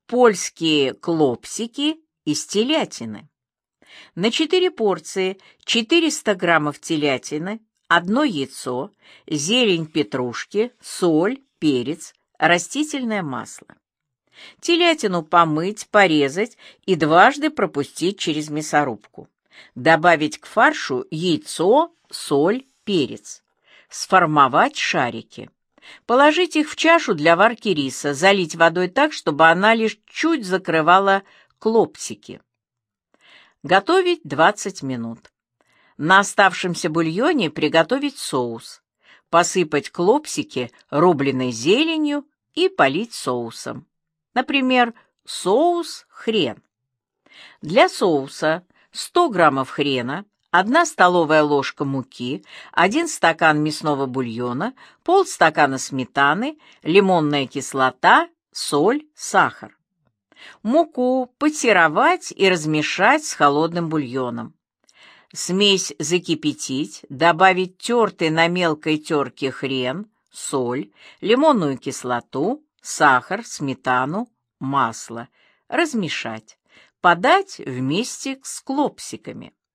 польские клопсики из телятины. На 4 порции 400 граммов телятины, 1 яйцо, зелень петрушки, соль, перец, растительное масло. Телятину помыть, порезать и дважды пропустить через мясорубку. Добавить к фаршу яйцо, соль, перец. Сформовать шарики. Положить их в чашу для варки риса, залить водой так, чтобы она лишь чуть закрывала клопсики. Готовить 20 минут. На оставшемся бульоне приготовить соус. Посыпать клопсики рубленой зеленью и полить соусом. Например, соус хрен. Для соуса 100 граммов хрена, 1 столовая ложка муки, 1 стакан мясного бульона, полстакана сметаны, лимонная кислота, соль, сахар. Муку пассеровать и размешать с холодным бульоном. Смесь закипятить, добавить тертый на мелкой терке хрен, соль, лимонную кислоту, сахар, сметану, масло. Размешать. Подать вместе с клопсиками.